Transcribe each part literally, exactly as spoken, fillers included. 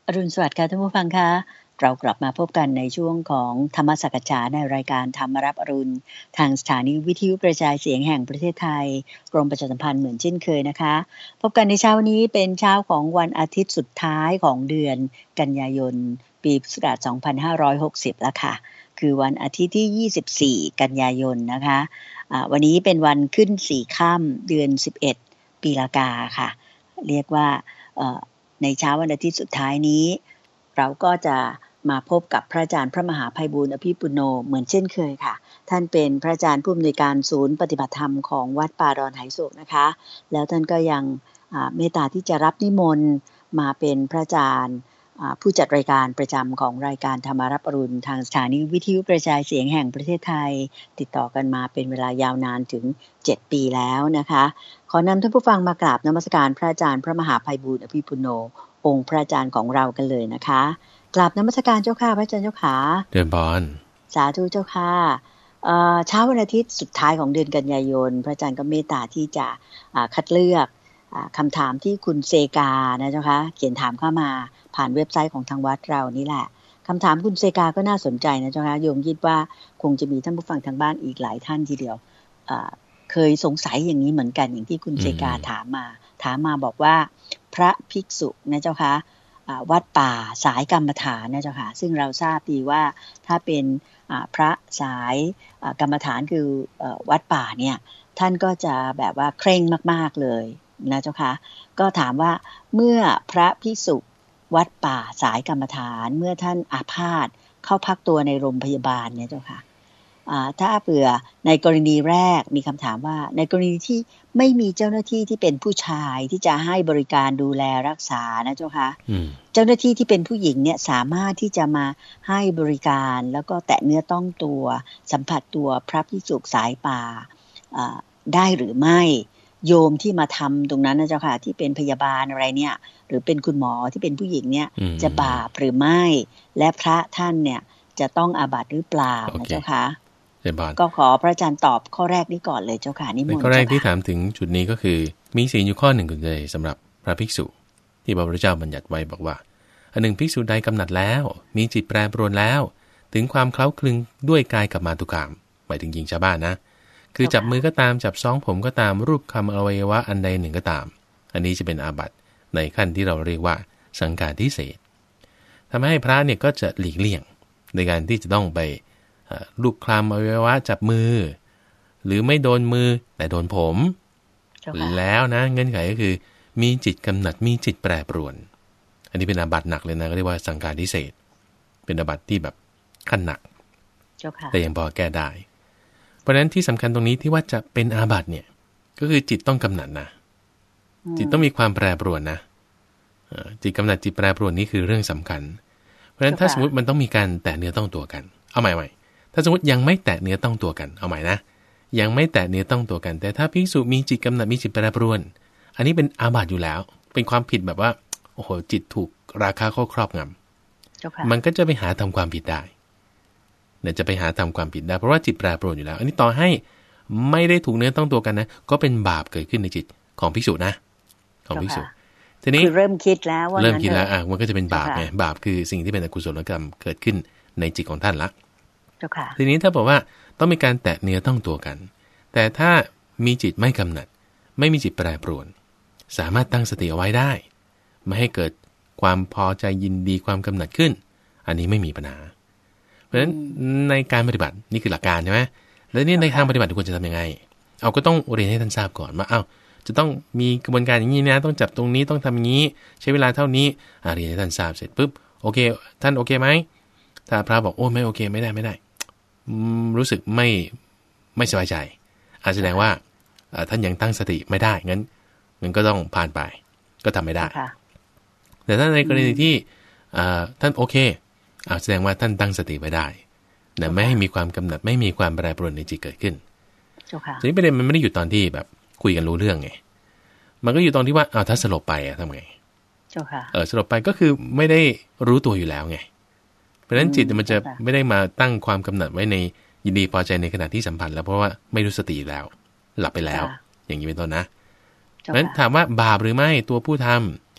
อรุณสวัสดิ์ค่ะท่านผู้ฟังคะเรากลับมาพบกันในช่วงของธรรมสักจาในรายการธรรมรับอรุณทางสถานีวิทยุกระจายเสียงแห่งประเทศไทยกรมประชาสัมพันธ์เหมือนเช่นเคยนะคะพบกันในเช้านี้เป็นเช้าของวันอาทิตย์สุดท้ายของเดือนกันยายนปีพุทธศักราชสองพันห้าร้อยหกสิบแล้วค่ะคือวันอาทิตย์ที่ยี่สิบสี่กันยายนนะคะอ่าวันนี้เป็นวันขึ้นสี่ค่ำเดือนสิบเอ็ดปีละกาค่ะเรียกว่าเอ่อในเช้าวันอาทิตย์สุดท้ายนี้เราก็จะมาพบกับพระอาจารย์พระมหาไพบูลย์อภิปุโนเหมือนเช่นเคยค่ะท่านเป็นพระอาจารย์ผู้อำนวยการศูนย์ปฏิบัติธรรมของวัดป่าดอนไหโศกนะคะแล้วท่านก็ยังเมตตาที่จะรับนิมนต์มาเป็นพระอาจารย์ผู้จัดรายการประจำของรายการธรรมารับอรุณทางสถานีวิทยุกระจายเสียงแห่งประเทศไทยติดต่อกันมาเป็นเวลายาวนานถึงเจ็ดปีแล้วนะคะขอนำท่านผู้ฟังมากราบนมัสการพระอาจารย์พระมหาไพบูลย์อภิปุโนองค์พระอาจารย์ของเรากันเลยนะคะกราบนมัสการเจ้าค่ะพระอาจารย์เจ้าขาเดินบอลสาธุเจ้าค่ะเช้าวันอาทิตย์สุดท้ายของเดือนกันยายนพระอาจารย์ก็เมตตาที่จะคัดเลือกคำถามที่คุณเซกานะเจ้าค่ะเขียนถามเข้ามาผ่านเว็บไซต์ของทางวัดเรานี่แหละคำถามคุณเซกาก็น่าสนใจนะเจ้าค่ะโยมคิดว่าคงจะมีท่านผู้ฟังทางบ้านอีกหลายท่านทีเดียวเคยสงสัยอย่างนี้เหมือนกันอย่างที่คุณเซกาถามมาถามมาบอกว่าพระภิกษุนะเจ้าค่ะวัดป่าสายกรรมฐานนะเจ้าค่ะซึ่งเราทราบดีว่าถ้าเป็นพระสายกรรมฐานคือวัดป่าเนี่ยท่านก็จะแบบว่าเคร่งมากๆเลยนะเจ้าค่ะก็ถามว่าเมื่อพระภิกษุวัดป่าสายกรรมฐานเมื่อท่านอาพาธเข้าพักตัวในโรงพยาบาลเนี่ยเจ้าค่ะถ้าเผื่อในกรณีแรกมีคำถามว่าในกรณีที่ไม่มีเจ้าหน้าที่ที่เป็นผู้ชายที่จะให้บริการดูแลรักษานะเจ้าค่ะเจ้าหน้าที่ที่เป็นผู้หญิงเนี่ยสามารถที่จะมาให้บริการแล้วก็แตะเนื้อต้องตัวสัมผัสตัวพระภิกษุสายป่าได้หรือไม่โยมที่มาทำตรงนั้นนะเจ้าค่ะที่เป็นพยาบาลอะไรเนี่ยหรือเป็นคุณหมอที่เป็นผู้หญิงเนี่ยจะบาปหรือไม่และพระท่านเนี่ยจะต้องอาบัติหรือเปล่านะเจ้าค่ะก็ขอพระอาจารย์ตอบข้อแรกนี้ก่อนเลยเจ้าค่ะนิมนต์ข้อแรกที่ถามถึงจุดนี้ก็คือมีศีลอยู่ข้อหนึ่งเลยสำหรับพระภิกษุที่พระพุทธเจ้าบัญญัติไว้บอกว่าอันหนึ่งภิกษุใดกำหนัดแล้วมีจิตแปรปรวนแล้วถึงความเคล้าคลึงด้วยกายกับมาตุกามหมายถึงหญิงชาวบ้านนะคือจับมือก็ตามจับซ้องผมก็ตามรูปคำอวัยวะอันใดหนึ่งก็ตามอันนี้จะเป็นอาบัติในขั้นที่เราเรียกว่าสังฆาทิเศษทำให้พระเนี่ยก็จะหลีกเลี่ยงในการที่จะต้องไปรูปคลำอวัยวะจับมือหรือไม่โดนมือแต่โดนผมแล้วนะเงื่อนไขก็คือมีจิตกำหนัดมีจิตแปรปรวนอันนี้เป็นอาบัติหนักเลยนะก็เรียกว่าสังฆาทิเศษเป็นอาบัติที่แบบขั้นหนักแต่ยังพอแก้ได้เพราะฉะนั้นที่สำคัญตรงนี้ที่ว่าจะเป็นอาบัติเนี่ยก็คือจิตต้องกำหนัดนะจิตต้องมีความแปรปรวนนะจิตกำหนัดจิตแปรปรวนนี่คือเรื่องสำคัญเพราะฉะนั้นถ้าสมมติมันต้องมีการแตะเนื้อต้องตัวกันเอาใหม่ใหม่ถ้าสมมติยังไม่แตะเนื้อต้องตัวกันเอาใหม่นะยังไม่แตะเนื้อต้องตัวกันแต่ถ้าภิกษุมีจิตกำหนัดมีจิตแปรปรวนอันนี้เป็นอาบัติอยู่แล้วเป็นความผิดแบบว่าโอ้โหจิตถูกราคะเข้าครอบงำมันก็จะไปหาทำความผิดได้เนี่ยจะไปหาทำความผิดได้เพราะว่าจิตแปรปรวนอยู่แล้วอันนี้ต่อให้ไม่ได้ถูกเนื้อต้องตัวกันนะก็เป็นบาปเกิดขึ้นในจิตของภิกษุนะของภิกษุทีนี้คือเริ่มคิดแล้วว่าเริ่มคิดแล้วอ่ะมันก็จะเป็นบาปไงบาปคือสิ่งที่เป็นอกุศลกรรมเกิดขึ้นในจิตของท่านละทีนี้ถ้าบอกว่าต้องมีการแตะเนื้อต้องตัวกันแต่ถ้ามีจิตไม่กำหนัดไม่มีจิตแปรปรวนสามารถตั้งสติเอาไว้ได้ไม่ให้เกิดความพอใจยินดีความกำหนัดขึ้นอันนี้ไม่มีปัญหาเพราะฉะนั้นในการปฏิบัตินี่คือหลักการใช่ไหมแล้วนี่ในทางปฏิบัติควรจะทำยังไงเอาก็ต้องเรียนให้ท่านทราบก่อนว่าอ้าวจะต้องมีกระบวนการอย่างนี้นะต้องจับตรงนี้ต้องทำอย่างนี้ใช้เวลาเท่านี้เรียนให้ท่านทราบเสร็จปุ๊บโอเคท่านโอเคไหมถ้าพระบอกโอ้ไม่โอเคไม่ได้ไม่ได้รู้สึกไม่ไม่สบายใจอาจแสดงว่าท่านยังตั้งสติไม่ได้งั้นงั้นก็ต้องผ่านไปก็ทำไม่ได้แต่ถ้าในกรณีที่ท่านโอเคแสดงว่าท่านตั้งสติไว้ได้แต่ไม่ให้มีความกำหนัดไม่มีความแปรปรวนในจิตเกิดขึ้นทีนี้ประเด็นมันไม่ได้อยู่ตอนที่แบบคุยกันรู้เรื่องไงมันก็อยู่ตอนที่ว่าอ้าวถ้าสลบไปอะทำไงเออสลบไปก็คือไม่ได้รู้ตัวอยู่แล้วไงเพราะฉะนั้นจิตมันจะไม่ได้มาตั้งความกำหนัดไว้ในยินดีพอใจในขณะที่สัมผัสแล้วเพราะว่าไม่รู้สติแล้วหลับไปแล้วอย่างนี้เป็นต้นนะเพราะฉะนั้นถามว่าบาปหรือไม่ตัวผู้ท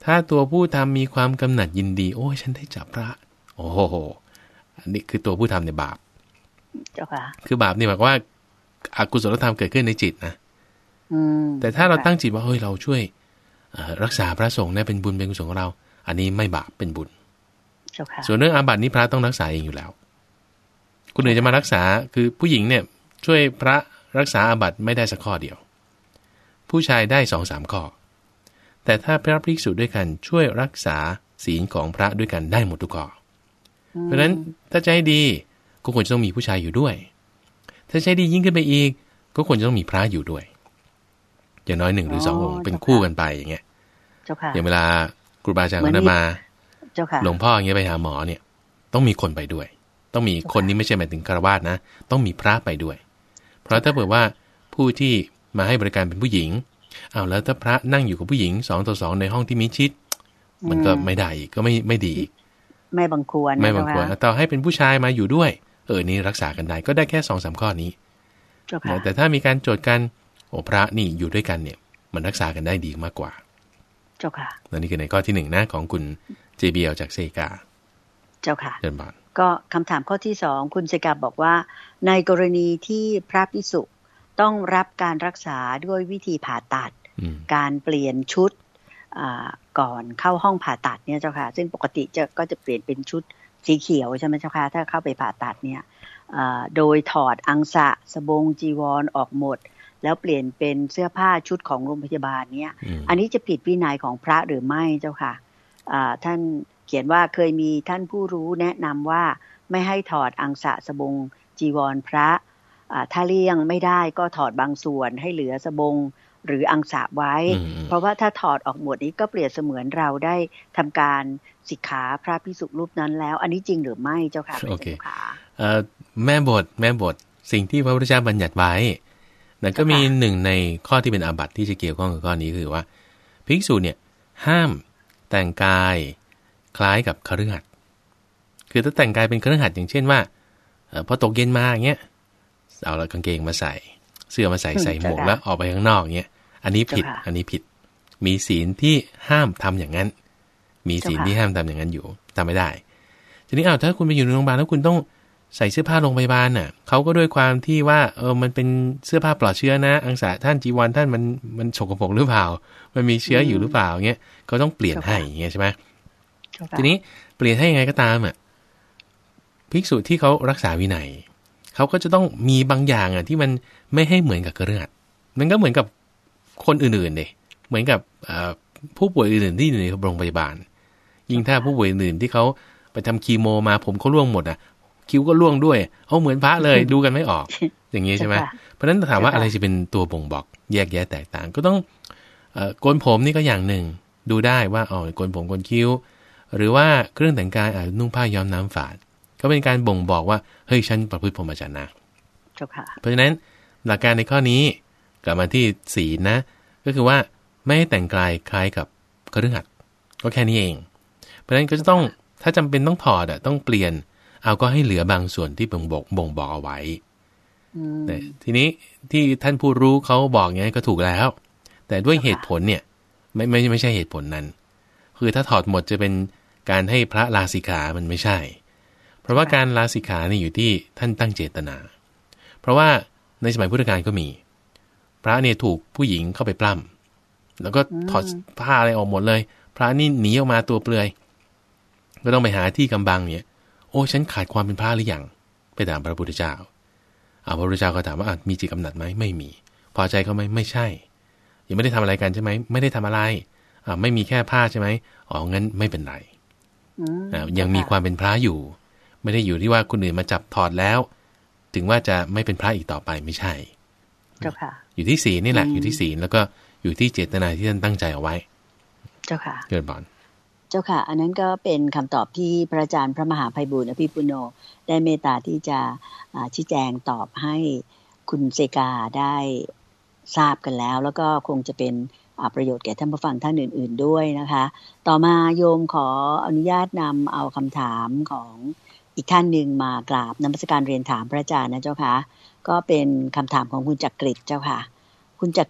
ถ้าตัวผู้ทำมีความกำหนัดยินดีโอ้ยฉันได้จับพระโอ้โหอันนี้คือตัวผู้ทำในบาปเจ้าค่ะคือบาปนี่หมายความว่าอกุศลธรรมเกิดขึ้นในจิตนะแต่ถ้าเราตั้งจิตว่าเฮ้ยเราช่วยรักษาพระสงฆ์เนี่ยเป็นบุญเป็นกุศลของเราอันนี้ไม่บาปเป็นบุญส่วนเรื่องอาบัตินี้พระต้องรักษาเองอยู่แล้วคนอื่นจะมารักษาคือผู้หญิงเนี่ยช่วยพระรักษาอาบัติไม่ได้สักข้อเดียวผู้ชายได้สองสามข้อแต่ถ้าพระภิกษุด้วยกันช่วยรักษาศีลของพระด้วยกันได้หมดทุกข้อเพราะฉะนั้นถ้าจะให้ดีก็ควรจะต้องมีผู้ชายอยู่ด้วยถ้าใช้ดียิ่งขึ้นไปอีกก็ควรจะต้องมีพระอยู่ด้วยอย่างน้อยหนึ่งหรือสององค์เป็นคู่กันไปอย่างเงี้ยอย่างเวลาครูบาอาจารย์คนนั้นมาหลวงพ่ออย่างเงี้ยไปหาหมอเนี่ยต้องมีคนไปด้วยต้องมีคนนี้ไม่ใช่หมายถึงฆราวาสนะต้องมีพระไปด้วยเพราะถ้าเผื่อว่าผู้ที่มาให้บริการเป็นผู้หญิงอ้าวแล้วถ้าพระนั่งอยู่กับผู้หญิงสองต่อสองในห้องที่มิดชิดมันก็ไม่ได้อีกก็ไม่ไม่ดีอีกไม่บังควรไม่บังควรต่อให้เป็นผู้ชายมาอยู่ด้วยเออนี่รักษากันได้ก็ได้แค่ สองสาม ข้อนี้แต่ถ้ามีการโจทย์กันโอ้พระนี่อยู่ด้วยกันเนี่ยมันรักษากันได้ดีมากกว่าเจ้าค่ะนั่นนี่คือในข้อที่หนึ่งนะของคุณเจบีเอลจากเซกาเจ้าค่ะเดินบานก็คำถามข้อที่สองคุณเซกาบอกว่าในกรณีที่พระภิกษุต้องรับการรักษาด้วยวิธีผ่าตัดการเปลี่ยนชุดก่อนเข้าห้องผ่าตัดเนี่ยเจ้าค่ะซึ่งปกติจะก็จะเปลี่ยนเป็นชุดสีเขียวใช่ไหมเจ้าค่ะถ้าเข้าไปผ่าตัดเนี่ยโดยถอดอังสะสบงจีวรออกหมดแล้วเปลี่ยนเป็นเสื้อผ้าชุดของโรงพยาบาลเนี่ยอันนี้จะผิดวินัยของพระหรือไม่เจ้าค่ะท่านเขียนว่าเคยมีท่านผู้รู้แนะนำว่าไม่ให้ถอดอังสะสบงจีวรพระถ้าเลี่ยงไม่ได้ก็ถอดบางส่วนให้เหลือสบงหรืออังสะไว้เพราะว่าถ้าถอดออกหมดนี้ก็เปรียบเสมือนเราได้ทำการสิกขาพระภิกษุรูปนั้นแล้วอันนี้จริงหรือไม่เจ้าค่ะโอเคแม่บทแม่บทสิ่งที่พระพุทธเจ้าบัญญัติไว้นั่นก็มีหนึ่งในข้อที่เป็นอาบัติที่จะเกี่ยวข้องกับข้อนี้คือว่าภิกษุเนี่ยห้ามแต่งกายคล้ายกับคฤหัสถ์คือถ้าแต่งกายเป็นคฤหัสถ์อย่างเช่นว่าพอตกเย็นมาอย่างเงี้ยเอาละกางเกงมาใส่เสื้อมาใส่ใส่หมวกแล้วออกไปข้างนอกเงี้ยอันนี้ผิดอันนี้ผิดมีศีลที่ห้ามทำอย่างนั้นมีศีลที่ห้ามทำอย่างนั้นอยู่ทำไม่ได้ทีนี้อ้าวถ้าคุณไปอยู่ในโรงพยาบาลแล้วคุณต้องใส่เสื้อผ้าโรงพยาบาลน่ะเขาก็ด้วยความที่ว่าเออมันเป็นเสื้อผ้าปลอดเชื้อนะอังสะท่านจีวรท่านมันมันสกปรกหรือเปล่ามันมีเชื้ออยู่หรือเปล่าเงี้ยก็ต้องเปลี่ยนให้อย่างเงี้ยใช่ไหมทีนี้เปลี่ยนให้ยังไงก็ตามอ่ะภิกษุที่เขารักษาวินัยเขาก็จะต้องมีบางอย่างอ่ะที่มันไม่ให้เหมือนกับกฤหัสถ์มันก็เหมือนกับคนอื่นๆเลยเหมือนกับผู้ป่วยอื่นๆที่อยู่ในโรงพยาบาลยิ่งถ้าผู้ป่วยอื่นที่เขาไปทำคีโมมาผมเขาร่วงหมดอ่ะคิ้วก็ร่วงด้วยเอาเหมือนพระเลยดูกันไม่ออกอย่างนี้ใช่ไหมเพราะฉะนั้นถามว่าอะไรจะเป็นตัวบ่งบอกแยกแยะแตกต่างก็ต้องโกนผมนี่ก็อย่างหนึ่งดูได้ว่าอ๋อโกนผมโกนคิ้วหรือว่าเครื่องแต่งกายอาจนุ่งผ้าย้อมน้ำฝาดก็เป็นการบ่งบอกว่าเฮ้ยฉันประพฤติพรหมจรรย์นะเพราะฉะนั้นหลักการในข้อนี้กลับมาที่ศีลนะก็คือว่าไม่ให้แต่งกายคล้ายกับคฤหัสถ์ก็แค่นี้เองเพราะฉะนั้นก็จะต้องถ้าจำเป็นต้องถอดอ่ะต้องเปลี่ยนเอาก็ให้เหลือบางส่วนที่บ่งบอกบ่งบอกเอาไว้แต่ทีนี้ที่ท่านผู้รู้เขาบอกอย่างนี้ก็ถูกแล้วแต่ด้วยเหตุผลเนี่ยไม่ไม่ไม่ใช่เหตุผลนั้นคือถ้าถอดหมดจะเป็นการให้พระลาสิกขามันไม่ใช่เพราะว่าการลาสิกขาเนี่ยอยู่ที่ท่านตั้งเจตนาเพราะว่าในสมัยพุทธกาลก็มีพระเนี่ยถูกผู้หญิงเข้าไปปล้ำแล้วก็ถอดผ้าอะไรออกหมดเลยพระนี่หนีออกมาตัวเปลือยก็ต้องไปหาที่กำบังเนี่ยโอ้ฉันขาดความเป็นพระหรือยังไปถามพระพุทธเจ้าเอาพระพุทธเจ้าก็ถามว่ามีจิตกำหนัดไหมไม่มีพอใจเขาไหมไม่ใช่ยังไม่ได้ทำอะไรกันใช่ไหมไม่ได้ทำอะไรอ่าไม่มีแค่ผ้าใช่ไหมอ๋องั้นไม่เป็นไรอ่ายังมีความเป็นพระอยู่ไม่ได้อยู่ที่ว่าคนอื่นมาจับถอดแล้วถึงว่าจะไม่เป็นพระอีกต่อไปไม่ใช่เจ้าค่ะอยู่ที่ศีลนี่แหละอยู่ที่ศีลแล้วก็อยู่ที่เจตนาที่ท่านตั้งใจเอาไว้เจ้าค่ะเกิดบอนเจ้าค่ะอันนั้นก็เป็นคำตอบที่พระอาจารย์พระมหาไพบูลย์อภิปุโนได้เมตตาที่จะชี้แจงตอบให้คุณเซกาได้ทราบกันแล้วแล้วก็คงจะเป็นประโยชน์แก่ท่านผู้ฟังท่านอื่นๆด้วยนะคะต่อมาโยมขออนุญาตนำเอาคำถามของอีกท่านหนึ่งมากราบนมัสการเรียนถามพระอาจารย์นะเจ้าค่ะก็เป็นคำถามของคุณจักริดเจ้าค่ะคุณจักริด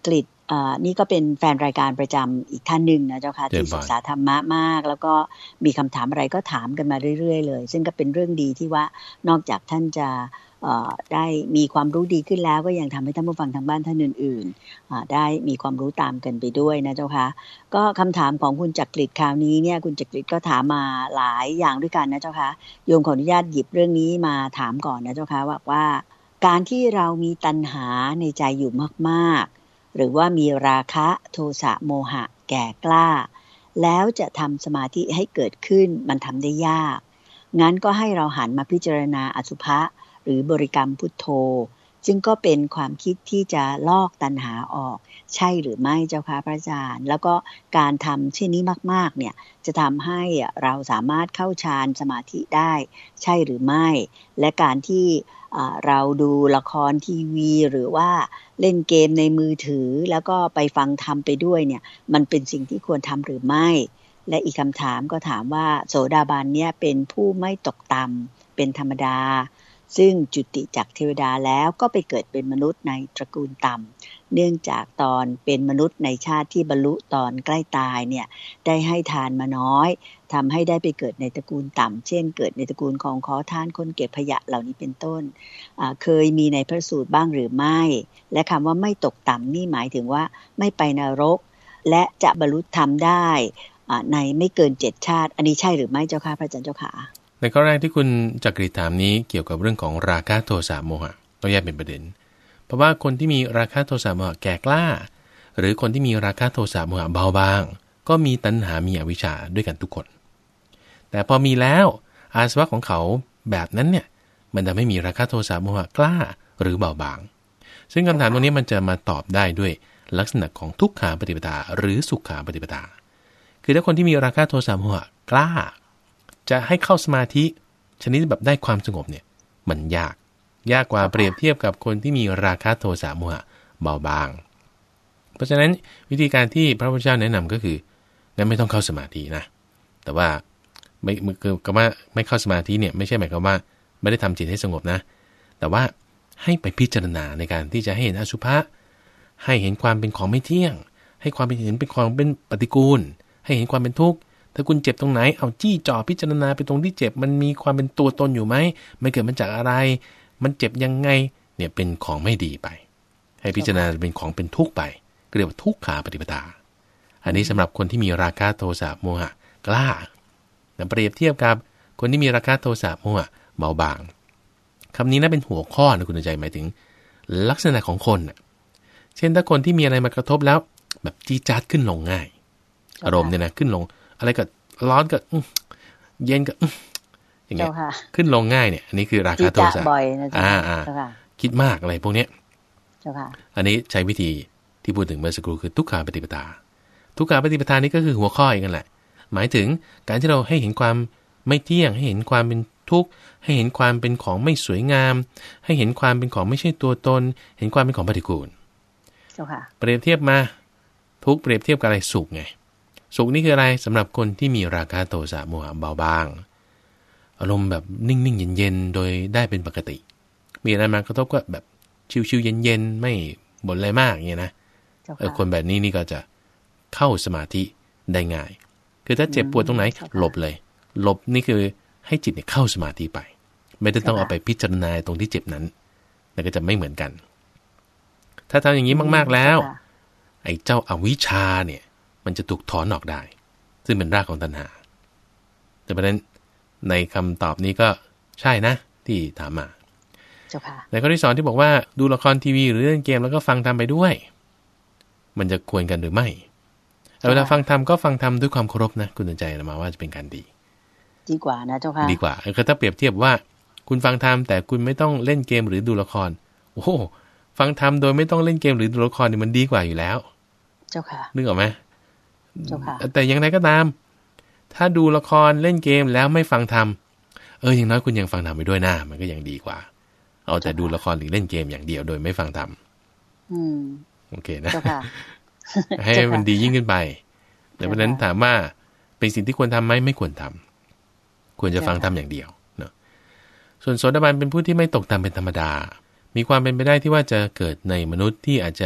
อ่านี่ก็เป็นแฟนรายการประจำอีกท่านหนึ่งนะเจ้าค่ะที่ศึกษาธรรมะมากแล้วก็มีคำถามอะไรก็ถามกันมาเรื่อยๆเลยซึ่งก็เป็นเรื่องดีที่ว่านอกจากท่านจะได้มีความรู้ดีขึ้นแล้วก็ยังทำให้ท่านผู้ฟังทางบ้านท่านอื่นๆได้มีความรู้ตามกันไปด้วยนะเจ้าค่ะก็คำถามของคุณจักริดคราวนี้เนี่ยคุณจักริดก็ถามมาหลายอย่างด้วยกันนะเจ้าค่ะโยมขออนุญาตหยิบเรื่องนี้มาถามก่อนนะเจ้าค่ะว่าว่าการที่เรามีตัณหาในใจอยู่มากๆหรือว่ามีราคะโทสะโมหะแก่กล้าแล้วจะทำสมาธิให้เกิดขึ้นมันทำได้ยากงั้นก็ให้เราหันมาพิจารณาอสุภะหรือบริกรรมพุทโธจึงก็เป็นความคิดที่จะลอกตัณหาออกใช่หรือไม่เจ้าค่ะพระอาจารย์แล้วก็การทำเช่นนี้มากๆเนี่ยจะทำให้เราสามารถเข้าฌานสมาธิได้ใช่หรือไม่และการที่เราดูละครทีวีหรือว่าเล่นเกมในมือถือแล้วก็ไปฟังธรรมไปด้วยเนี่ยมันเป็นสิ่งที่ควรทำหรือไม่และอีกคำถามก็ถามว่าโสดาบันเนี่ยเป็นผู้ไม่ตกต่ำเป็นธรรมดาซึ่งจุติจากเทวดาแล้วก็ไปเกิดเป็นมนุษย์ในตระกูลต่ำเนื่องจากตอนเป็นมนุษย์ในชาติที่บรรลุตอนใกล้ตายเนี่ยได้ให้ทานมาน้อยทำให้ได้ไปเกิดในตระกูลต่ำเช่นเกิดในตระกูลของขอทานคนเก็บขยะเหล่านี้เป็นต้นเคยมีในพระสูตรบ้างหรือไม่และคำว่าไม่ตกต่ำนี่หมายถึงว่าไม่ไปนรกและจะบรรลุธรรมได้ในไม่เกินเจ็ดชาติอันนี้ใช่หรือไม่เจ้าค่ะพระอาจารย์เจ้าค่ะในข้อแรกที่คุณจักริดถามนี้เกี่ยวกับเรื่องของราคะโทสะโมหะต้องแยกเป็นประเด็นเพราะว่าคนที่มีราคะโทสะโมหะแก่กล้าหรือคนที่มีราคะโทสะโมหะเบาบางก็มีตัณหามีอวิชชาด้วยกันทุกคนแต่พอมีแล้วอาสวะของเขาแบบนั้นเนี่ยมันจะไม่มีราคะโทสะโมหะกล้าหรือเบาบางซึ่งคำถามตรงนี้มันจะมาตอบได้ด้วยลักษณะของทุกขาปฏิปทาหรือสุขาปฏิปทาคือถ้าคนที่มีราคะโทสะโมหะกล้าจะให้เข้าสมาธิชนิดแบบได้ความสงบเนี่ยมันยากยากกว่าเปรียบเทียบกับคนที่มีราคะโทสะโมหะเบาบางเพราะฉะนั้นวิธีการที่พระพุทธเจ้าแนะนำก็คืองั้นไม่ต้องเข้าสมาธินะแต่ว่าไม่คือคำว่าไม่เข้าสมาธิเนี่ยไม่ใช่หมายความว่าไม่ได้ทำจิตให้สงบนะแต่ว่าให้ไปพิจารณาในการที่จะให้เห็นอสุภะให้เห็นความเป็นของไม่เที่ยงให้ความเป็นเห็นเป็นความเป็นปฏิกูลให้เห็นความเป็นทุกข์ถ้าคุณเจ็บตรงไหนเอาจี้จ่อพิจารณาไปตรงที่เจ็บมันมีความเป็นตัวตนอยู่ไหมมันเกิดมาจากอะไรมันเจ็บยังไงเนี่ยเป็นของไม่ดีไปให้พิจารณาเป็นของเป็นทุกข์ไปเรียกว่าทุกขาปฏิปทาอันนี้สำหรับคนที่มีราคะโทสะโมหะกล้าเปรียบเทียบกับคนที่มีราคะโทสะโมหะเบาบางคำนี้นะเป็นหัวข้อนะคุณใจหมายถึงลักษณะของคนเช่นถ้าคนที่มีอะไรมากระทบแล้วแบบจี้จ๊าดขึ้นลงง่ายอารมณ์เนี่ยนะขึ้นลงอะไรก็ร้อนก็เย็นก็อย่างเงี้ยขึ้นลงง่ายเนี่ยอันนี้คือราคะโทสะบ่อยนะจ๊ะอ่าคิดมากอะไรพวกเนี้ยอันนี้ใช้วิธีที่พูดถึงเมื่อสักครู่คือทุกขาปฏิปทาทุกขาปฏิปทานี่ก็คือหัวข้ออีกนั่นแหละหมายถึงการที่เราให้เห็นความไม่เที่ยงให้เห็นความเป็นทุกข์ให้เห็นความเป็นของไม่สวยงามให้เห็นความเป็นของไม่ใช่ตัวตนเห็นความเป็นของปฏิกูลเปรียบเทียบมาทุกข์เปรียบเทียบกับอะไรสุขไงสุขนี่คืออะไรสำหรับคนที่มีราคะโทสะโมหะเบาบางอารมณ์แบบนิ่งๆเย็นๆโดยได้เป็นปกติมีอะไรมากระทบก็แบบชิวๆเย็นๆไม่บ่นอะไรมากอย่างเงี้ยนะเออคนแบบนี้นี่ก็จะเข้าสมาธิได้ง่ายคือถ้าเจ็บปวดตรงไหนหลบเลยหลบนี่คือให้จิตเนี่ยเข้าสมาธิไปไม่ได้ต้องเอาไปพิจารณาตรงที่เจ็บนั้นแต่ก็จะไม่เหมือนกันถ้าทำอย่างนี้มากๆแล้วไอ้เจ้าอวิชชาเนี่ยมันจะถูกถอนออกได้ซึ่งเป็นรากของตัณหาแต่ประเด็นในคำตอบนี้ก็ใช่นะที่ถามมาในข้อที่สองที่บอกว่าดูละครทีวีหรือเล่นเกมแล้วก็ฟังธรรมไปด้วยมันจะควรกันหรือไม่เวลาฟังธรรมก็ฟังธรรมด้วยความเคารพนะคุณตั้งใจมาว่าจะเป็นการดีดีกว่านะเจ้าค่ะดีกว่าคือถ้าเปรียบเทียบว่าคุณฟังธรรมแต่คุณไม่ต้องเล่นเกมหรือดูละครโอ้ฟังธรรมโดยไม่ต้องเล่นเกมหรือดูละครนี่มันดีกว่าอยู่แล้วเจ้าค่ะนึกออกไหมเจ้าค่ะแต่อย่างไรก็ตามถ้าดูละครเล่นเกมแล้วไม่ฟังธรรมเอออย่างน้อยคุณยังฟังธรรมไปด้วยนะมันก็ยังดีกว่าเอาแต่ดูละครหรือเล่นเกมอย่างเดียวโดยไม่ฟังธรรมอืมโอเคนะให้มันดียิ่งขึ้นไปแต่เพราะนั้นถามว่าเป็นสิ่งที่ควรทำไหมไม่ควรทำควรจะฟังธรรมอย่างเดียวเนาะส่วนโสดาบันเป็นผู้ที่ไม่ตกต่ำเป็นธรรมดามีความเป็นไปได้ที่ว่าจะเกิดในมนุษย์ที่อาจจะ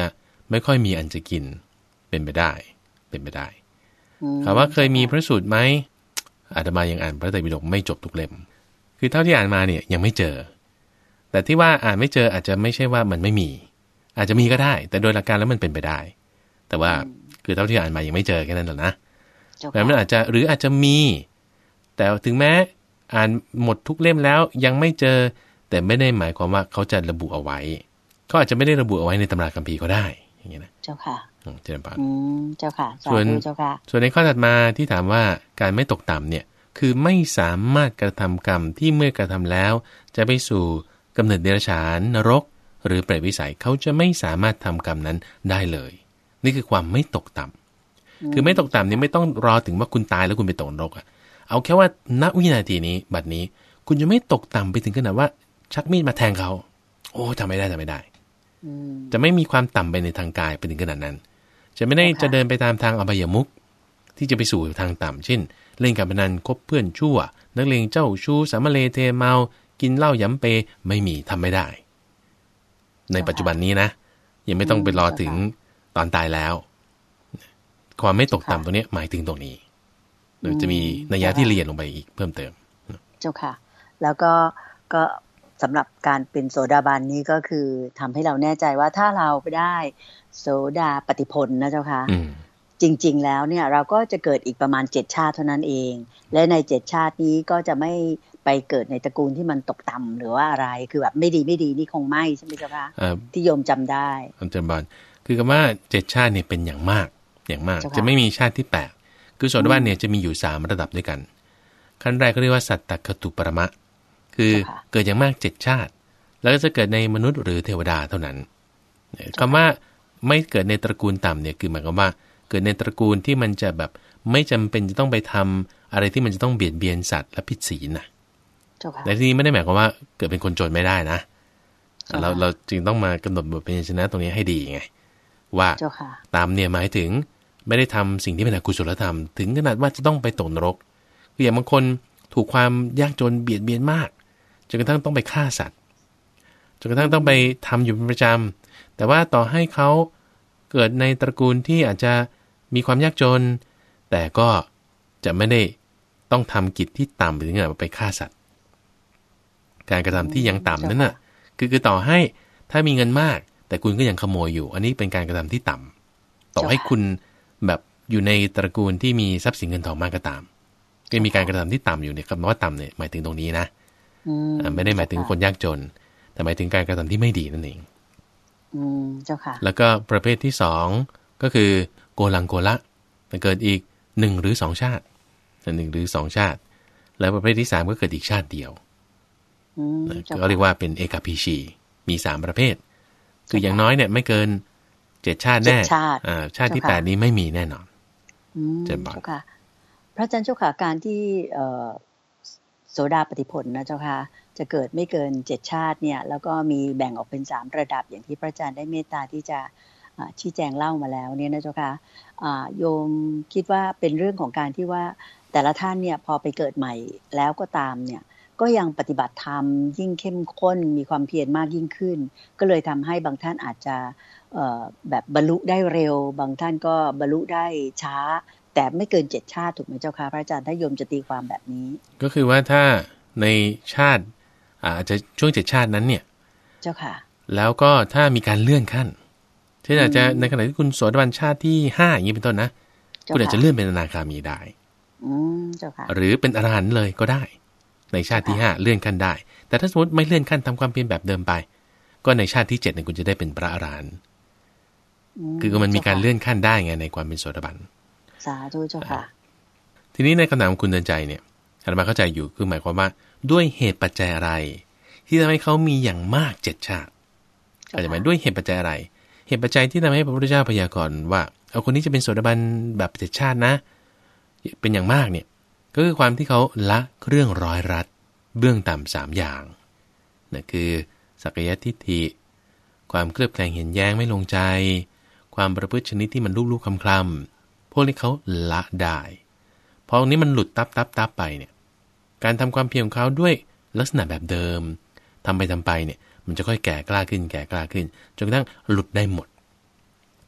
ไม่ค่อยมีอันจะกินเป็นไปได้เป็นไปได้ถามว่าเคยมีพระสูตรไหมอาตมายังอ่านพระไตรปิฎกไม่จบทุกเล่มคือเท่าที่อ่านมาเนี่ยยังไม่เจอแต่ที่ว่าอ่านไม่เจออาจจะไม่ใช่ว่ามันไม่มีอาจจะมีก็ได้แต่โดยหลักการแล้วมันเป็นไปได้แต่ว่าคือเท่าที่อ่านมายังไม่เจอแค่นั้นหรอกนะแต่มันอาจจะหรืออาจจะมีแต่ถึงแม้อ่านหมดทุกเล่มแล้วยังไม่เจอแต่ไม่ได้หมายความว่าเขาจะระบุเอาไว้เขาอาจจะไม่ได้ระบุเอาไว้ในตำราคัมภีร์ก็ได้อย่างเงี้ยนะเจ้าค่ะเจริญพรอืมเจ้าค่ะส่วนเจ้าค่ะส่วนในข้อถัดมาที่ถามว่าการไม่ตกต่ำเนี่ยคือไม่สามารถกระทำกรรมที่เมื่อกระทำแล้วจะไปสู่กำเนิดเดรัจฉานนรกหรือเปรตวิสัยเขาจะไม่สามารถทำกรรมนั้นได้เลยนี่คือความไม่ตกต่ำคือไม่ตกต่ำนี่ไม่ต้องรอถึงว่าคุณตายแล้วคุณไปตกนรกอ่ะเอาแค่ว่าณวินาทีนี้บัดนี้คุณจะไม่ตกต่ำไปถึงขนาดว่าชักมีดมาแทงเขาโอ้ทำไม่ได้ทำไม่ได้จะไม่มีความต่ำไปในทางกายไปถึงขนาดนั้นจะไม่ได้จะเดินไปตามทางอบายมุขที่จะไปสู่ทางต่ำเช่นเล่นการพนันคบเพื่อนชั่วนักเลงเจ้าชู้สามเลเทเมากินเหล้าย้ำเปไม่มีทำไม่ได้ในปัจจุบันนี้นะยังไม่ต้องไปรอถึงตอนตายแล้วความไม่ตกต่ำตรงนี้หมายถึงตรงนี้โดยจะมีนัยยะที่ละเอียดลงไปอีกเพิ่มเติมเจ้าค่ะแล้วก็ก็สำหรับการเป็นโสดาบันนี้ก็คือทำให้เราแน่ใจว่าถ้าเราไปได้โสดาปฏิผลนะเจ้าค่ะจริงๆแล้วเนี่ยเราก็จะเกิดอีกประมาณเจ็ดชาติเท่านั้นเองและในเจ็ดชาตินี้ก็จะไม่ไปเกิดในตระกูลที่มันตกต่ำหรือว่าอะไรคือแบบไม่ดีไม่ดีนี่คงไม่ใช่ไหมเจ้าค่ะที่โยมจำได้อาจารย์บอลคือคำว่าเจ็ดชาติเนี่ยเป็นอย่างมากอย่างมากจะไม่มีชาติที่แปดคือโสดาบันเนี่ยจะมีอยู่สามระดับด้วยกันขั้นแรกก็เรียกว่าสัตตคตุปรมะคือเกิดอย่างมากเจ็ดชาติแล้วก็จะเกิดในมนุษย์หรือเทวดาเท่านั้นคำว่าไม่เกิดในตระกูลต่ำเนี่ยคือหมายความว่าเกิดในตระกูลที่มันจะแบบไม่จำเป็นจะต้องไปทำอะไรที่มันจะต้องเบียดเบียนสัตว์และผิดศีลนะแต่ที่นี้ไม่ได้หมายความว่าเกิดเป็นคนจนไม่ได้นะเราเราจึงต้องมากำหนดบทเพียรชนะตรงนี้ให้ดีไงว่าตามเนี่ยหมายถึงไม่ได้ทำสิ่งที่เป็นอกุศลธรรมถึงขนาดว่าจะต้องไปตกนรกคืออย่างบางคนถูกความยากจนเบียดเบียนมากจนกระทั่งต้องไปฆ่าสัตว์จนกระทั่งต้องไปทำอยู่เป็นประจำแต่ว่าต่อให้เขาเกิดในตระกูลที่อาจจะมีความยากจนแต่ก็จะไม่ได้ต้องทำกิจที่ต่ำถึงขนาดไปฆ่าสัตว์การกระทำที่ยังต่ำนั่นน่ะคือคือต่อให้ถ้ามีเงินมากแต่คุณก็ยังขโมยอยู่อันนี้เป็นการกระทำที่ต่ำต่อให้คุณแบบอยู่ในตระกูลที่มีทรัพย์สินเงินทองมากก็ตามก็มีการกระทำที่ต่ำอยู่เนี่ยคำว่าต่ำเนี่ยหมายถึงตรงนี้นะไม่ได้หมายถึงคนยากจนแต่หมายถึงการกระทำที่ไม่ดีนั่นเองอืมเจ้าค่ะแล้วก็ประเภทที่สองก็คือโกลังโกละมันเกิดอีกหนึ่งหรือสองชาติหนึ่งหรือสองชาติแล้วประเภทที่สามก็เกิดอีกชาติเดียวก็เรียกว่าเป็นเอกาพีชีมีสามประเภทคืออย่างน้อยเนี่ยไม่เกินเจ็ดชาติแน่อ่าชาติที่แปดนี้ไม่มีแน่นอนเจ้าค่ะพระอาจารย์เจ้าค่ะการที่โสดาปฏิผลนะเจ้าค่ะจะเกิดไม่เกินเจ็ดชาติเนี่ยแล้วก็มีแบ่งออกเป็นสามระดับอย่างที่พระอาจารย์ได้เมตตาที่จะชี้แจงเล่ามาแล้วเนี่ยนะเจ้าค่ะโยมคิดว่าเป็นเรื่องของการที่ว่าแต่ละท่านเนี่ยพอไปเกิดใหม่แล้วก็ตามเนี่ยก็ยังปฏิบัติธรรมยิ่งเข้มข้นมีความเพียรมากยิ่งขึ้นก็เลยทำให้บางท่านอาจจะแบบบรรลุได้เร็วบางท่านก็บรรลุได้ช้าแต่ไม่เกินเจ็ดชาติถูกไหมเจ้าค่ะพระอาจารย์ถ้าโยมจะตีความแบบนี้ก็คือว่าถ้าในชาติอาจจะช่วงเจ็ดชาตินั้นเนี่ยเจ้าค่ะแล้วก็ถ้ามีการเลื่อนขั้นเช่นอาจจะในขณะที่คุณโสดาบันชาติที่ห้าอย่างนี้เป็นต้นนะคุณอาจจะเลื่อนเป็นอนาคามีได้หรือเป็นอรหันต์เลยก็ได้ในชาติที่ห้าเลื่อนขั้นได้แต่ถ้าสมมติไม่เลื่อนขั้นทำความเพียรแบบเดิมไปก็ในชาติที่เจ็ดเนี่ยคุณจะได้เป็นพระอรหันต์คือมันมีการเลื่อนขั้นได้ไงในความเป็นโสดาบันสาธุเจ้าค่ะทีนี้ในคำถามของคุณเดินใจเนี่ยอาตมาเข้าใจอยู่คือหมายความว่าด้วยเหตุปัจจัยอะไรที่ทำให้เขามีอย่างมากเจ็ดชาติอาจจะหมายด้วยเหตุปัจจัยอะไรเหตุปัจจัยที่ทำให้พระพุทธเจ้าพยากรณ์ว่าเอาคนนี้จะเป็นโสดาบันแบบเจ็ดชาตินะเป็นอย่างมากเนี่ยก็คือความที่เขาละเครื่องร้อยรัดเบื้องต่ำสามอย่างนั่นคือสักกายทิฏฐิความเคลือบแคลงเห็นแย้งไม่ลงใจความประพฤติชนิดที่มันลูกๆคลำๆพวกนี้เขาละได้พอตรงนี้มันหลุดตับตับตับไปเนี่ยการทำความเพียรของเขาด้วยลักษณะแบบเดิมทำไปทำไปเนี่ยมันจะค่อยแก่กล้าขึ้นแก่กล้าขึ้นจนกระทั่งหลุดได้หมด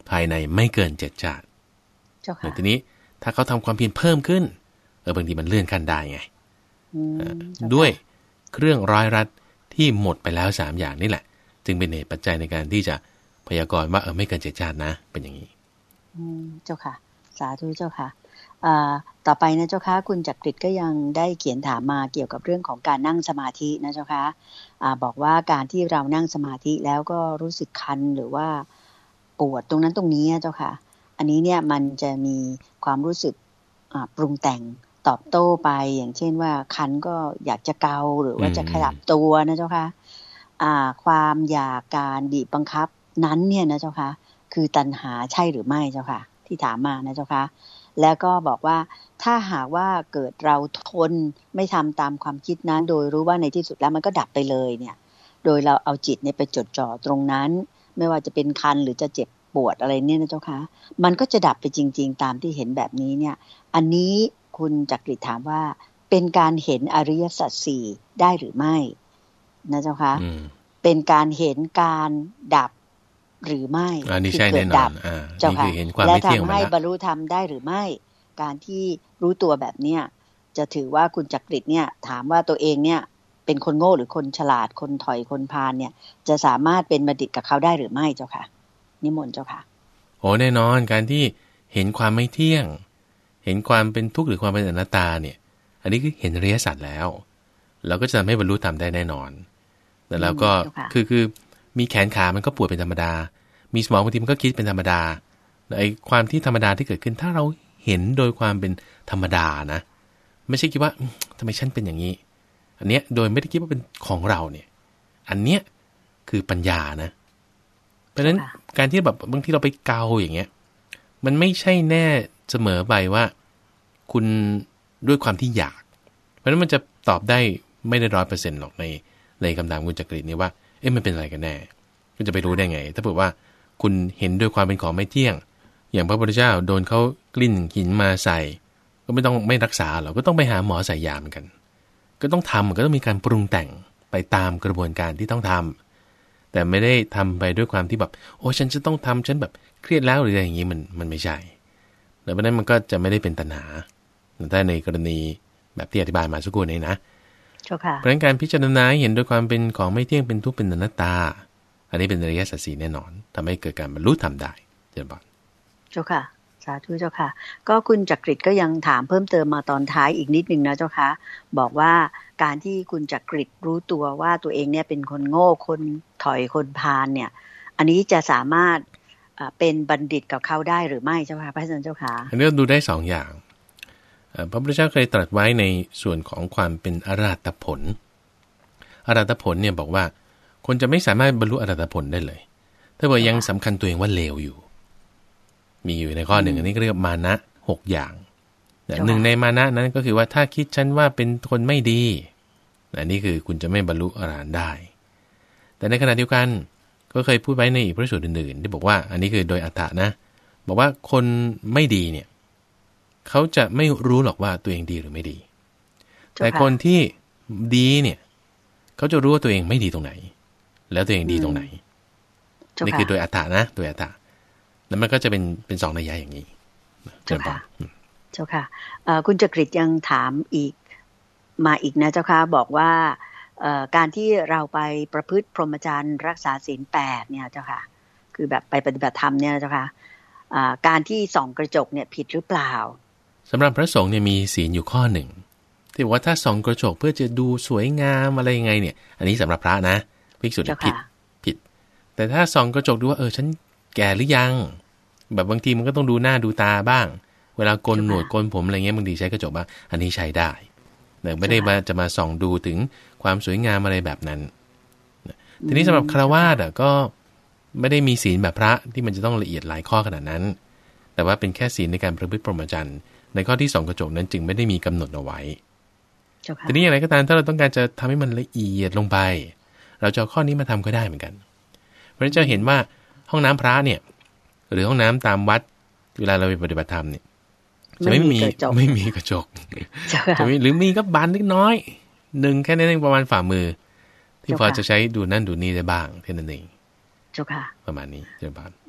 ภายในไม่เกินเจ็ดชาติแต่ทีนี้ถ้าเขาทำความเพียรเพิ่มขึ้นเออบางทีมันเลื่อนขั้นได้ไงด้วยเครื่องร้อยรัดที่หมดไปแล้วสามอย่างนี่แหละจึงเป็นเหตุปัจจัยในการที่จะพยากรณ์ว่าเออไม่เกินเจ็ดชาตินะเป็นอย่างนี้อืมเจ้าค่ะสาธุเจ้าค่ะอ่าต่อไปนะเจ้าค่ะคุณจักริดก็ยังได้เขียนถามมาเกี่ยวกับเรื่องของการนั่งสมาธินะเจ้าค่ะอ่าบอกว่าการที่เรานั่งสมาธิแล้วก็รู้สึกคันหรือว่าปวดตรงนั้นตรงนี้เจ้าค่ะอันนี้เนี่ยมันจะมีความรู้สึกอ่าปรุงแต่งตอบโต้ไปอย่างเช่นว่าคันก็อยากจะเกาหรือว่าจะขยับตัวนะเจ้าค่ะอ่าความอยากการบีบบังคับนั้นเนี่ยนะเจ้าค่ะคือตัณหาใช่หรือไม่เจ้าค่ะที่ถามมานะเจ้าค่ะแล้วก็บอกว่าถ้าหากว่าเกิดเราทนไม่ทำตามความคิดนั้นโดยรู้ว่าในที่สุดแล้วมันก็ดับไปเลยเนี่ยโดยเราเอาจิตเนี่ยไปจดจ่อตรงนั้นไม่ว่าจะเป็นคันหรือจะเจ็บปวดอะไรเนี่ยนะเจ้าค่ะมันก็จะดับไปจริงๆตามที่เห็นแบบนี้เนี่ยอันนี้คุณจักริดถามว่าเป็นการเห็นอริยสัจสี่ได้หรือไม่นะเจ้าค่ะเป็นการเห็นการดับหรือไม่ที่เกิดดับเจ้าค่ะและทำให้บรรลุธรรมได้หรือไม่การที่รู้ตัวแบบเนี้ยจะถือว่าคุณจักริดเนี่ยถามว่าตัวเองเนี่ยเป็นคนโง่หรือคนฉลาดคนถอยคนพาลเนี่ยจะสามารถเป็นบัณฑิตกับเขาได้หรือไม่เจ้าค่ะนิมนต์เจ้าค่ะโอ้แน่นอนการที่เห็นความไม่เที่ยงเห็นความเป็นทุกข์หรือความเป็นอนัตตาเนี่ยอันนี้คือเห็นอริยสัจแล้วเราก็จะทำให้บรรลุธรรมได้แน่นอนแต่แล้วก็คือคือมีแขนขามันก็ปวดเป็นธรรมดามีสมองบางทีมันก็คิดเป็นธรรมดาไอ้ความที่ธรรมดาที่เกิดขึ้นถ้าเราเห็นโดยความเป็นธรรมดานะไม่ใช่คิดว่าทำไมฉันเป็นอย่างนี้อันเนี้ยโดยไม่ได้คิดว่าเป็นของเราเนี่ยอันเนี้ยคือปัญญานะเพราะฉะนั้นการที่แบบบางทีเราไปเกาอย่างเงี้ยมันไม่ใช่แน่เสมอไปว่าคุณด้วยความที่อยากเพราะฉะนั้นมันจะตอบได้ไม่ได้ร้อยเปอร์เซ็นต์หรอกในในคำถามคุณจักริดนี่ว่าเอ๊ะมันเป็นอะไรกันแน่คุณจะไปรู้ได้ไงถ้าเผื่อว่าคุณเห็นด้วยความเป็นของไม่เที่ยงอย่างพระพุทธเจ้าโดนเขากลิ้นหินมาใส่ก็ไม่ต้องไม่รักษาหรอกก็ต้องไปหาหมอใส่ยาเหมือนกันก็ต้องทำก็ต้องมีการปรุงแต่งไปตามกระบวนการที่ต้องทำแต่ไม่ได้ทำไปด้วยความที่แบบโอ้ฉันจะต้องทำฉันแบบเครียดแล้วหรืออะไรอย่างนี้มันมันไม่ใช่แล้วเพราะนั้นมันก็จะไม่ได้เป็นตัณหาแต่ในกรณีแบบที่อธิบายมาสักครู่นี้นะเพราะฉะนั้นการพิจารณาเห็นโดยความเป็นของไม่เที่ยงเป็นทุกข์เป็นอนัตตาอันนี้เป็นอริยสัจสี่แน่นอนทำให้เกิดการบรรลุธรรมได้เจริญพรเจ้าค่ะสาธุเจ้าค่ะก็คุณจักริดก็ยังถามเพิ่มเติมมาตอนท้ายอีกนิดนึงนะเจ้าค่ะบอกว่าการที่คุณจักริดรู้ตัวว่าตัวเองเนี่ยเป็นคนโง่คนถอยคนพาลเนี่ยอันนี้จะสามารถเป็นบัณฑิตกับเขาได้หรือไม่เจ้าค่ะพระอาจารย์เจ้าค่ะอันนี้ดูได้สองอย่างพระพุทธเจ้าเคยตรัสไว้ในส่วนของความเป็นอรหัตผลอรหัตผลเนี่ยบอกว่าคนจะไม่สามารถบรรลุอรหัตผลได้เลยถ้าว่ายังสำคัญตัวเองว่าเลวอยู่มีอยู่ในข้อหนึ่งอันนี้ก็เรียกมานะหกอย่างหนึ่งในมานะนั้นก็คือว่าถ้าคิดฉันว่าเป็นคนไม่ดีอันนี้คือคุณจะไม่บรรลุอรหันต์ได้แต่ในขณะเดียวกันก็เคยพูดไว้ในอีกพระสูตรอื่นๆที่บอกว่าอันนี้คือโดยอัตถะนะบอกว่าคนไม่ดีเนี่ยเขาจะไม่รู้หรอกว่าตัวเองดีหรือไม่ดีแต่คนที่ดีเนี่ยเขาจะรู้ว่าตัวเองไม่ดีตรงไหนแล้วตัวเองดีตรงไหนนี่คือโดยอัตถะนะโดยอัตถะแล้วมันก็จะเป็นเป็นสองนัยยะอย่างนี้เจ้าค่ะเจ้าค่ะคุณจักริดยังถามอีกมาอีกนะเจ้าค่ะบอกว่าการที่เราไปประพฤติพรหมจรรย์รักษาศีลแปดเนี่ยเจ้าค่ะคือแบบไปปฏิบัติธรรมเนี่ยเจ้าค่ะการที่ส่องกระจกเนี่ยผิดหรือเปล่าสำหรับพระสงฆ์เนี่ยมีศีลอยู่ข้อหนึ่งที่บอกว่าถ้าส่องกระจกเพื่อจะดูสวยงามอะไรยังไงเนี่ยอันนี้สำหรับพระนะภิกษุเนี่ยผิดผิดแต่ถ้าส่องกระจกดูว่าเออฉันแก่หรือยังแบบบางทีมันก็ต้องดูหน้าดูตาบ้างเวลาโกนหนวดโกนผมอะไรเงี้ยบางทีใช้กระจกบ้างอันนี้ใช้ได้แต่ไม่ได้มาจะมาส่องดูถึงความสวยงามอะไรแบบนั้นทีนี้สำหรับฆราวาสอ่ะก็ไม่ได้มีศีลแบบพระที่มันจะต้องละเอียดหลายข้อขนาดนั้นแต่ว่าเป็นแค่ศีลในการประพฤติพรหมจรรย์ในข้อที่สองกระจกนั้นจึงไม่ได้มีกำหนดเอาไว้ทีนี้อย่างไรก็ตามถ้าเราต้องการจะทำให้มันละเอียดลงไปเราจะเอาข้อนี้มาทำก็ได้เหมือนกันเพราะฉะนั้นจะเห็นว่าห้องน้ำพระเนี่ยหรือห้องน้ำตามวัดเวลาเราไปปฏิบัติธรรมเนี่ยจะไม่มีไม่มีกระจกจะมีหรือมีก็บานเล็กน้อยหนึ่งแค่นั้นเองประมาณฝ่ามือที่พอจะใช้ดูนั่นดูนี่ได้บ้างแค่นั้นเองเจ้าค่ะประมาณนี้เจ้าบ้านเ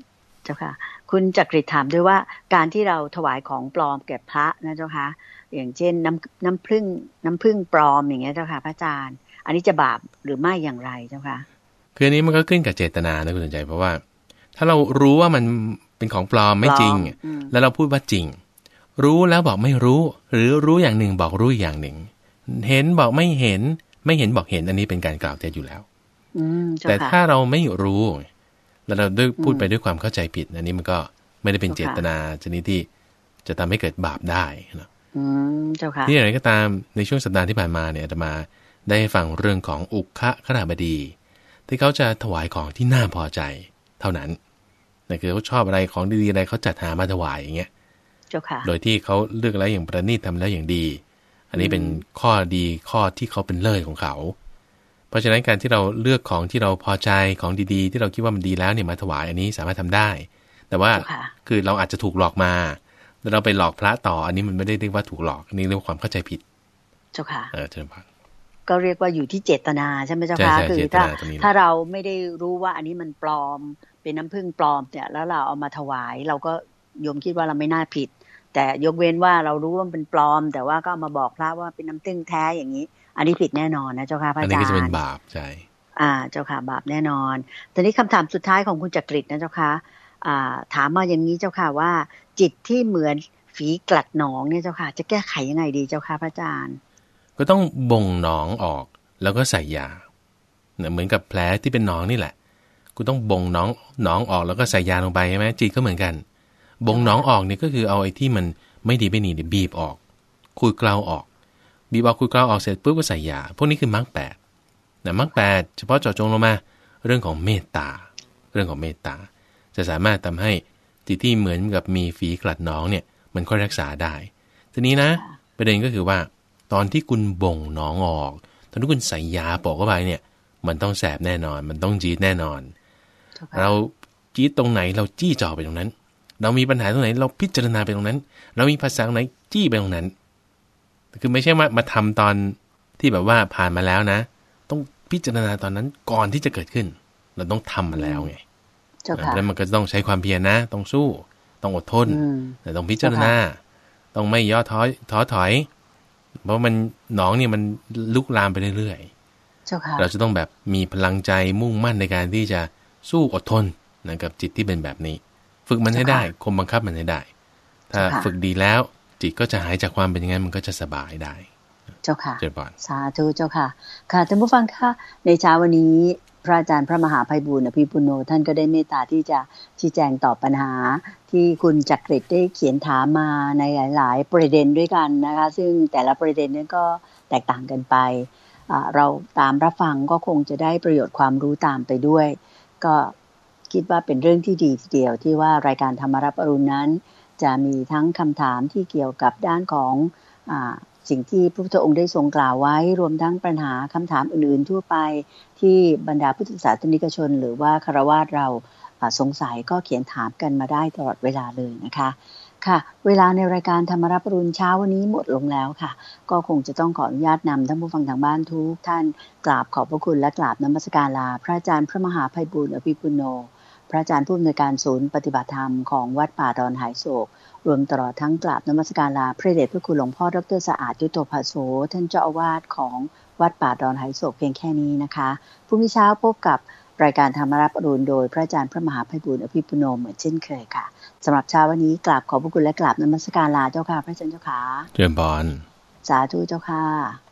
จ้าค่ะคุณจักริดถามด้วยว่าการที่เราถวายของปลอมแก่พระนะเจ้าค่ะอย่างเช่นน้ำน้ำผึ้งน้ำผึ้งปลอมอย่างเงี้ยเจ้าค่ะพระอาจารย์อันนี้จะบาปหรือไม่อย่างไรเจ้าค่ะคืออันนี้มันก็ขึ้นกับเจตนานะคุณสนใจเพราะว่าถ้าเรารู้ว่ามันเป็นของปลอมไม่จริงแล้วเราพูดว่าจริงรู้แล้วบอกไม่รู้หรือรู้อย่างหนึ่งบอกรู้อย่างหนึ่งเห็นบอกไม่เห็นไม่เห็นบอกเห็นอันนี้เป็นการกล่าวเท็จอยู่แล้วแต่ถ้าเราไม่รู้แล้วเราด้วยพูดไปด้วยความเข้าใจผิดอันนี้มันก็ไม่ได้เป็นเจตนาชนิดที่จะทำให้เกิดบาปได้นะที่อย่างไรก็ตามในช่วงสัปดาห์ที่ผ่านมาเนี่ยอาตมาได้ฟังเรื่องของอุคขคบดีที่เขาจะถวายของที่น่าพอใจเท่านั้นนั่นคือเขาชอบอะไรของดีๆอะไรเขาจัดหามาถวายอย่างเงี้ยโดยที่เขาเลือกแล้วอย่างประณีตทำแล้วอย่างดีอันนี้เป็นข้อดีข้อที่เขาเป็นเลิศของเขาเพราะฉะนั้นการที่เราเลือกของที่เราพอใจของดีๆที่เราคิดว่ามันดีแล้วเนี่ยมาถวายอันนี้สามารถทำได้แต่ว่าคือเราอาจจะถูกหลอกมาแล้วเราไปหลอกพระต่ออันนี้มันไม่ได้เรียกว่าถูกหลอกนี่เรียกว่าความเข้าใจผิดเจ้าค่ะเออเชิญพักก็เรียกว่าอยู่ที่เจตนาใช่ไหมเจ้าค่ะคือถ้าถ้าเราไม่ได้รู้ว่าอันนี้มันปลอมเป็นน้ำผึ้งปลอมเนี่ยแล้วเราเอามาถวายเราก็โยมคิดว่าเราไม่น่าผิดแต่ยกเว้นว่าเรารู้ว่ามันเป็นปลอมแต่ว่าก็เอามาบอกพระว่าเป็นน้ำผึ้งแท้อย่างนี้อันนี้ผิดแน่นอนนะเจ้าค่ะพระอาจารย์อันนี้ก็จะเป็นบาปใช่อ่าเจ้าค่ะบาปแน่นอนทีนี้คำถามสุดท้ายของคุณจักริดนะเจ้าค่ะอ่าถามมาอย่างนี้เจ้าค่ะว่าจิตที่เหมือนฝีกลัดหนองเนี่ยเจ้าค่ะจะแก้ไขยังไงดีเจ้าค่ะพระอาจารย์ก็ต้องบ่งหนองออกแล้วก็ใส่ยาเหมือนกับแผลที่เป็นหนองนี่แหละกูต้องบ่งหนองหนองออกแล้วก็ใส่ยาลงไปใช่ไหมจิตก็เหมือนกันบ่งหนองออกเนี่ยก็คือเอาไอ้ที่มันไม่ดีไม่ดีเนี่ยบีบออกคุยเกลาออกบีบออกคุยเกลาออกเสร็จปุ๊บก็ใส่ยาพวกนี้คือมรรคแปดนะมรรคแปดเฉพาะเจาะจงลงมาเรื่องของเมตตาเรื่องของเมตตาจะสามารถทำให้จิตที่เหมือนกับมีฝีกลัดหนองเนี่ยมันค่อยรักษาได้ทีนี้นะประเด็นก็คือว่าตอนที่คุณบ่งหนองออกตอนที่คุณใส่ยาปอกเข้าไปเนี่ยมันต้องแสบแน่นอนมันต้องจี๊ดแน่นอนเราจี๊ดตรงไหนเราจี้จ่อไปตรงนั้นเรามีปัญหาตรงไหนเราพิจารณาไปตรงนั้นเรามีภาษาไหนจี้ไปตรงนั้นคือไม่ใช่ว่ามาทำตอนที่แบบว่าผ่านมาแล้วนะต้องพิจารณาตอนนั้นก่อนที่จะเกิดขึ้นเราต้องทำมาแล้วไงแล้วมันก็ต้องใช้ความเพียรนะต้องสู้ต้องอดทนแต่ต้องพิจารณาต้องไม่ย่อท้อท้อถอยเพราะมันหนองเนี่ยมันลุกลามไปเรื่อยๆเราจะต้องแบบมีพลังใจมุ่งมั่นในการที่จะสู้อดทนนะกับจิตที่เป็นแบบนี้ฝึกมันให้ได้คมบังคับมันให้ได้ถ้าฝึกดีแล้วจิตก็จะหายจากความเป็นอย่างนั้นมันก็จะสบายได้เจ้าค่ะเจ้าสาธุเจ้าค่ะค่ะท่านผู้ฟังค่ะในเช้าวันนี้พระอาจารย์พระมหาไพบูลย์อภิปุโนท่านก็ได้เมตตาที่จะชี้แจงตอบปัญหาที่คุณจักริดได้เขียนถามมาในหลายๆประเด็นด้วยกันนะคะซึ่งแต่ละประเด็นนั้นก็แตกต่างกันไปเราตามรับฟังก็คงจะได้ประโยชน์ความรู้ตามไปด้วยก็คิดว่าเป็นเรื่องที่ดีทีเดียวที่ว่ารายการธรรมรับอรุณนั้นจะมีทั้งคำถามที่เกี่ยวกับด้านของอ่าสิ่งที่พระพุทธองค์ได้ทรงกล่าวไว้รวมทั้งปัญหาคำถามอื่นๆทั่วไปที่บรรดาพุทธศาสนิกชนหรือว่าฆราวาสเราสงสัยก็เขียนถามกันมาได้ตลอดเวลาเลยนะคะค่ะเวลาในรายการธรรมรับอรุณเช้าวันนี้หมดลงแล้วค่ะก็คงจะต้องขออนุญาตนำท่านผู้ฟังทางบ้านทุกท่านกราบขอบพระคุณและกราบนมัสการลาพระอาจารย์พระมหาไพบูลย์อภิปุโนพระอาจารย์ผู้อำนวยการศูนย์ปฏิบัติธรรมของวัดป่าดอนหายโศกรวมตลอดทั้งกราบนมัสการลาพระเดชพระคุณหลวงพ่อดร.สะอาดยุตโตภโสท่านเจ้าอาวาสของวัดป่าดอนหายโศกเพียงแค่นี้นะคะพรุ่งนี้เช้าพบกับรายการธรรมรับอรุณโดยพระอาจารย์พระมหาไพบูลย์อภิปุโนเหมือนเช่นเคยค่ะสำหรับเช้าวันนี้กราบขอบพระคุณและกราบนมัสการลาเจ้าค่ะพระอาจารย์เจ้าค่ะเจริญพรสาธุเจ้าค่ะ